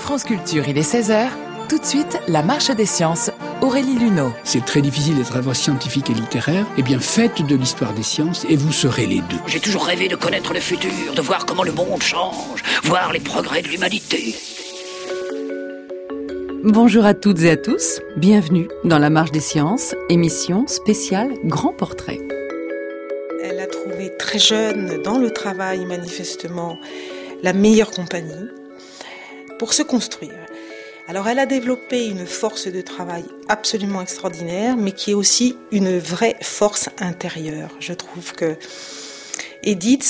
France Culture, il est 16h. Tout de suite, la marche des sciences. Aurélie Luneau. C'est très difficile d'être à la fois scientifique et littéraire. Eh bien, faites de l'histoire des sciences et vous serez les deux. J'ai toujours rêvé de connaître le futur, de voir comment le monde change, voir les progrès de l'humanité. Bonjour à toutes et à tous, bienvenue dans la Marche des Sciences, émission spéciale Grand Portrait. Elle a trouvé très jeune dans le travail manifestement la meilleure compagnie pour se construire. Alors elle a développé une force de travail absolument extraordinaire, mais qui est aussi une vraie force intérieure. Je trouve que Edith,